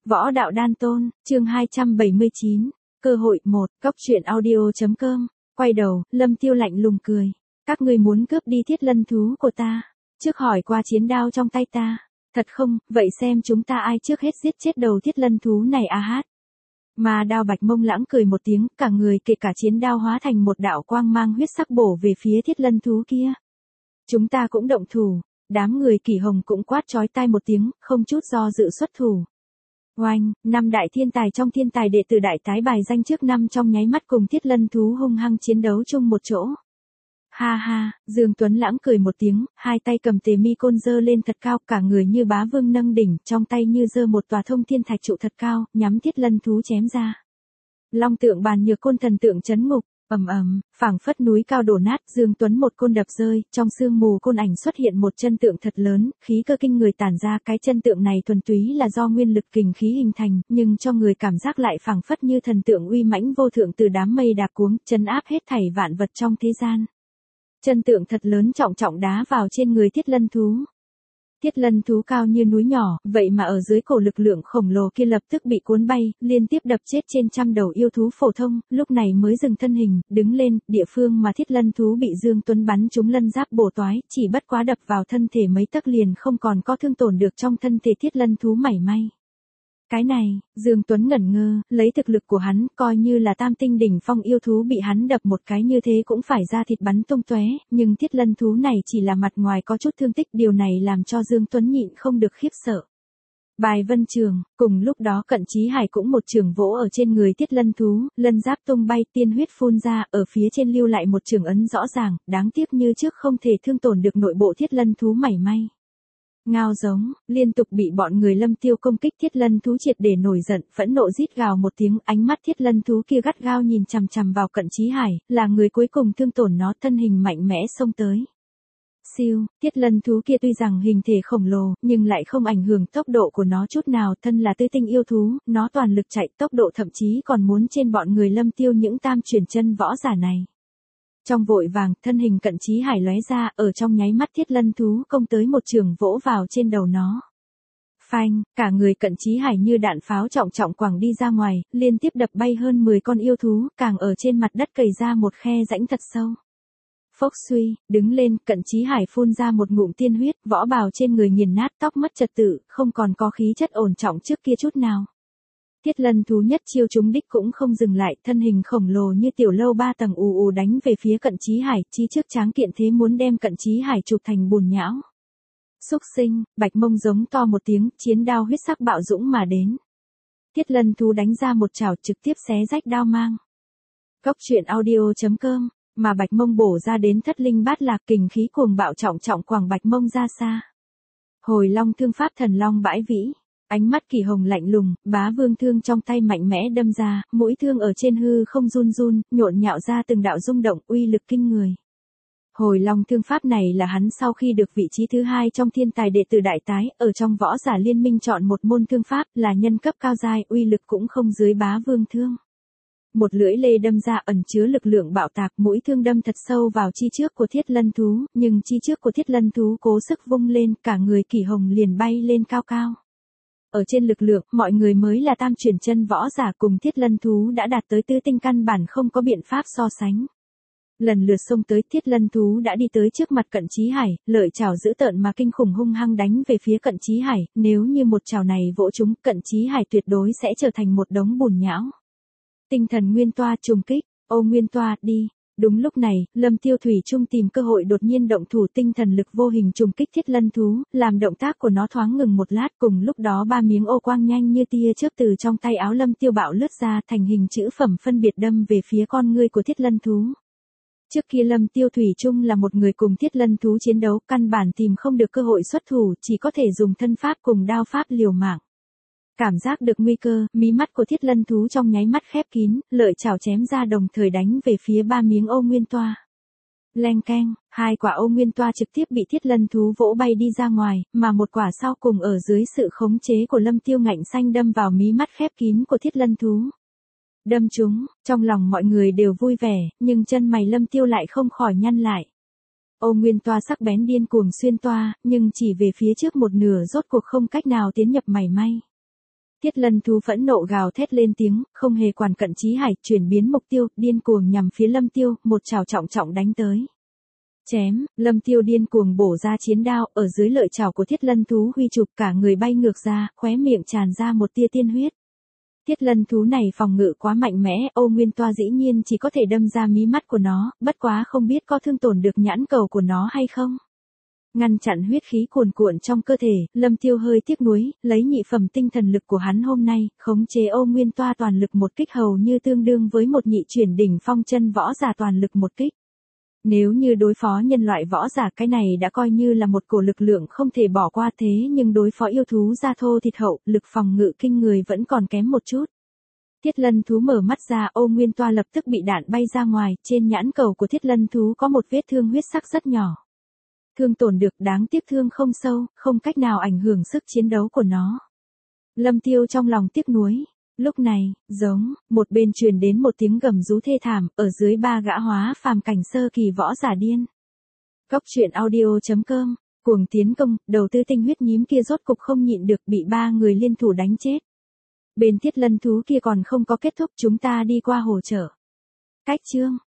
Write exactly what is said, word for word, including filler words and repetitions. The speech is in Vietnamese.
Võ đạo đan tôn, chương hai trăm bảy mươi chín, cơ hội một, cóc truyện audio.com, quay đầu, Lâm Tiêu lạnh lùng cười. Các ngươi muốn cướp đi thiết lân thú của ta, trước hỏi qua chiến đao trong tay ta, thật không, vậy xem chúng ta ai trước hết giết chết đầu thiết lân thú này a hát. Mà đao Bạch Mông lãng cười một tiếng, cả người kể cả chiến đao hóa thành một đạo quang mang huyết sắc bổ về phía thiết lân thú kia. Chúng ta cũng động thủ, đám người Kỷ Hồng cũng quát chói tai một tiếng, không chút do dự xuất thủ. Oanh, năm đại thiên tài trong thiên tài đệ tử đại tái bài danh trước năm trong nháy mắt cùng thiết lân thú hung hăng chiến đấu chung một chỗ. Ha ha, Dương Tuấn Lãng cười một tiếng, hai tay cầm tề mi côn giơ lên thật cao, cả người như bá vương nâng đỉnh, trong tay như giơ một tòa thông thiên thạch trụ thật cao, nhắm thiết lân thú chém ra. Long tượng bàn nhược côn thần tượng chấn ngục, ầm ầm, phảng phất núi cao đổ nát, Dương Tuấn một côn đập rơi, trong sương mù côn ảnh xuất hiện một chân tượng thật lớn, khí cơ kinh người tản ra, cái chân tượng này thuần túy là do nguyên lực kình khí hình thành, nhưng cho người cảm giác lại phảng phất như thần tượng uy mãnh vô thượng từ đám mây đạp cuống, trấn áp hết thảy vạn vật trong thế gian. Chân tượng thật lớn trọng trọng đá vào trên người thiết lân thú. Thiết lân thú cao như núi nhỏ, vậy mà ở dưới cổ lực lượng khổng lồ kia lập tức bị cuốn bay, liên tiếp đập chết trên trăm đầu yêu thú phổ thông, lúc này mới dừng thân hình, đứng lên, địa phương mà thiết lân thú bị Dương Tuấn bắn trúng lân giáp bổ toái, chỉ bất quá đập vào thân thể mấy tấc liền không còn có thương tổn được trong thân thể thiết lân thú mảy may. Cái này, Dương Tuấn ngẩn ngơ, lấy thực lực của hắn, coi như là tam tinh đỉnh phong yêu thú bị hắn đập một cái như thế cũng phải ra thịt bắn tung tóe, nhưng thiết lân thú này chỉ là mặt ngoài có chút thương tích, điều này làm cho Dương Tuấn nhịn không được khiếp sợ. Bài vân trường, cùng lúc đó Cận Chí Hải cũng một trường vỗ ở trên người thiết lân thú, lân giáp tung bay, tiên huyết phun ra, ở phía trên lưu lại một trường ấn rõ ràng, đáng tiếc như trước không thể thương tổn được nội bộ thiết lân thú mảy may. Ngao giống, liên tục bị bọn người Lâm Tiêu công kích, thiết lân thú triệt để nổi giận, phẫn nộ rít gào một tiếng, ánh mắt thiết lân thú kia gắt gao nhìn chằm chằm vào Cận Chí Hải, là người cuối cùng thương tổn nó, thân hình mạnh mẽ xông tới. Siêu, thiết lân thú kia tuy rằng hình thể khổng lồ, nhưng lại không ảnh hưởng tốc độ của nó chút nào, thân là tứ tinh yêu thú, nó toàn lực chạy, tốc độ thậm chí còn muốn trên bọn người Lâm Tiêu những tam chuyển chân võ giả này. Trong vội vàng, thân hình Cận Chí Hải lóe ra, ở trong nháy mắt thiết lân thú công tới một trường vỗ vào trên đầu nó. Phanh, cả người Cận Chí Hải như đạn pháo trọng trọng quẳng đi ra ngoài, liên tiếp đập bay hơn mười con yêu thú, càng ở trên mặt đất cày ra một khe rãnh thật sâu. Phốc suy, đứng lên, Cận Chí Hải phun ra một ngụm tiên huyết, võ bào trên người nghiền nát, tóc mất trật tự, không còn có khí chất ổn trọng trước kia chút nào. Thiết lân thú nhất chiêu trúng đích cũng không dừng lại, thân hình khổng lồ như tiểu lâu ba tầng ù ù đánh về phía Cận Chí Hải, chi trước tráng kiện thế muốn đem Cận Chí Hải chụp thành bùn nhão. Xúc sinh, Bạch Mông giống to một tiếng, chiến đao huyết sắc bạo dũng mà đến. Thiết lân thú đánh ra một chảo trực tiếp xé rách đao mang. Cóc truyện audio.com, mà Bạch Mông bổ ra đến thất linh bát lạc, kình khí cuồng bạo trọng trọng quẳng Bạch Mông ra xa. Hồi long thương pháp thần long bãi vĩ. Ánh mắt Kỷ Hồng lạnh lùng, bá vương thương trong tay mạnh mẽ đâm ra, mũi thương ở trên hư không run run, nhộn nhạo ra từng đạo rung động, uy lực kinh người. Hồi long thương pháp này là hắn sau khi được vị trí thứ hai trong thiên tài đệ tử đại tái, ở trong võ giả liên minh chọn một môn thương pháp, là nhân cấp cao giai, uy lực cũng không dưới bá vương thương. Một lưỡi lê đâm ra ẩn chứa lực lượng bạo tạc, mũi thương đâm thật sâu vào chi trước của thiết lân thú, nhưng chi trước của thiết lân thú cố sức vung lên, cả người Kỷ Hồng liền bay lên cao cao. Ở trên lực lượng, mọi người mới là tam chuyển chân võ giả, cùng thiết lân thú đã đạt tới tứ tinh, căn bản không có biện pháp so sánh. Lần lượt xông tới, thiết lân thú đã đi tới trước mặt Cận Chí Hải, lợi chảo dữ tợn mà kinh khủng hung hăng đánh về phía Cận Chí Hải, nếu như một chảo này vỗ trúng, Cận Chí Hải tuyệt đối sẽ trở thành một đống bùn nhão. Tinh thần nguyên toa trùng kích, ô nguyên toa, đi. Đúng lúc này, Lâm Tiêu thủy chung tìm cơ hội đột nhiên động thủ, tinh thần lực vô hình trùng kích thiết lân thú, làm động tác của nó thoáng ngừng một lát, cùng lúc đó ba miếng ô quang nhanh như tia chớp từ trong tay áo Lâm Tiêu bạo lướt ra, thành hình chữ phẩm phân biệt đâm về phía con ngươi của thiết lân thú. Trước kia Lâm Tiêu thủy chung là một người cùng thiết lân thú chiến đấu, căn bản tìm không được cơ hội xuất thủ, chỉ có thể dùng thân pháp cùng đao pháp liều mạng. Cảm giác được nguy cơ, mí mắt của thiết lân thú trong nháy mắt khép kín, lợi chảo chém ra đồng thời đánh về phía ba miếng ô nguyên toa. Leng keng, hai quả ô nguyên toa trực tiếp bị thiết lân thú vỗ bay đi ra ngoài, mà một quả sau cùng ở dưới sự khống chế của Lâm Tiêu ngạnh xanh đâm vào mí mắt khép kín của thiết lân thú. Đâm trúng, trong lòng mọi người đều vui vẻ, nhưng chân mày Lâm Tiêu lại không khỏi nhăn lại. Ô nguyên toa sắc bén điên cuồng xuyên toa, nhưng chỉ về phía trước một nửa, rốt cuộc không cách nào tiến nhập mảy may. Thiết lân thú phẫn nộ gào thét lên tiếng, không hề quản cận Chí Hải, chuyển biến mục tiêu, điên cuồng nhằm phía Lâm Tiêu, một chảo trọng trọng đánh tới. Chém, Lâm Tiêu điên cuồng bổ ra chiến đao, ở dưới lợi chảo của thiết lân thú huy chụp, cả người bay ngược ra, khóe miệng tràn ra một tia tiên huyết. Thiết lân thú này phòng ngự quá mạnh mẽ, Ô Nguyên Toa dĩ nhiên chỉ có thể đâm ra mí mắt của nó, bất quá không biết có thương tổn được nhãn cầu của nó hay không. Ngăn chặn huyết khí cuồn cuộn trong cơ thể, Lâm Tiêu hơi tiếc nuối, lấy nhị phẩm tinh thần lực của hắn hôm nay, khống chế Ô Nguyên Toa toàn lực một kích hầu như tương đương với một nhị chuyển đỉnh phong chân võ giả toàn lực một kích. Nếu như đối phó nhân loại võ giả, cái này đã coi như là một cổ lực lượng không thể bỏ qua, thế nhưng đối phó yêu thú da thô thịt hậu, lực phòng ngự kinh người vẫn còn kém một chút. Thiết lân thú mở mắt ra, Ô Nguyên Toa lập tức bị đạn bay ra ngoài, trên nhãn cầu của thiết lân thú có một vết thương huyết sắc rất nhỏ. Thương tổn được, đáng tiếc thương không sâu, không cách nào ảnh hưởng sức chiến đấu của nó. Lâm Tiêu trong lòng tiếc nuối. Lúc này, giống, một bên truyền đến một tiếng gầm rú thê thảm, ở dưới ba gã hóa phàm cảnh sơ kỳ võ giả điên. Cốc truyện audio chấm com, cuồng tiến công, đầu tư tinh huyết nhím kia rốt cục không nhịn được, bị ba người liên thủ đánh chết. Bên thiết lân thú kia còn không có kết thúc, chúng ta đi qua hỗ trợ. Cách chương.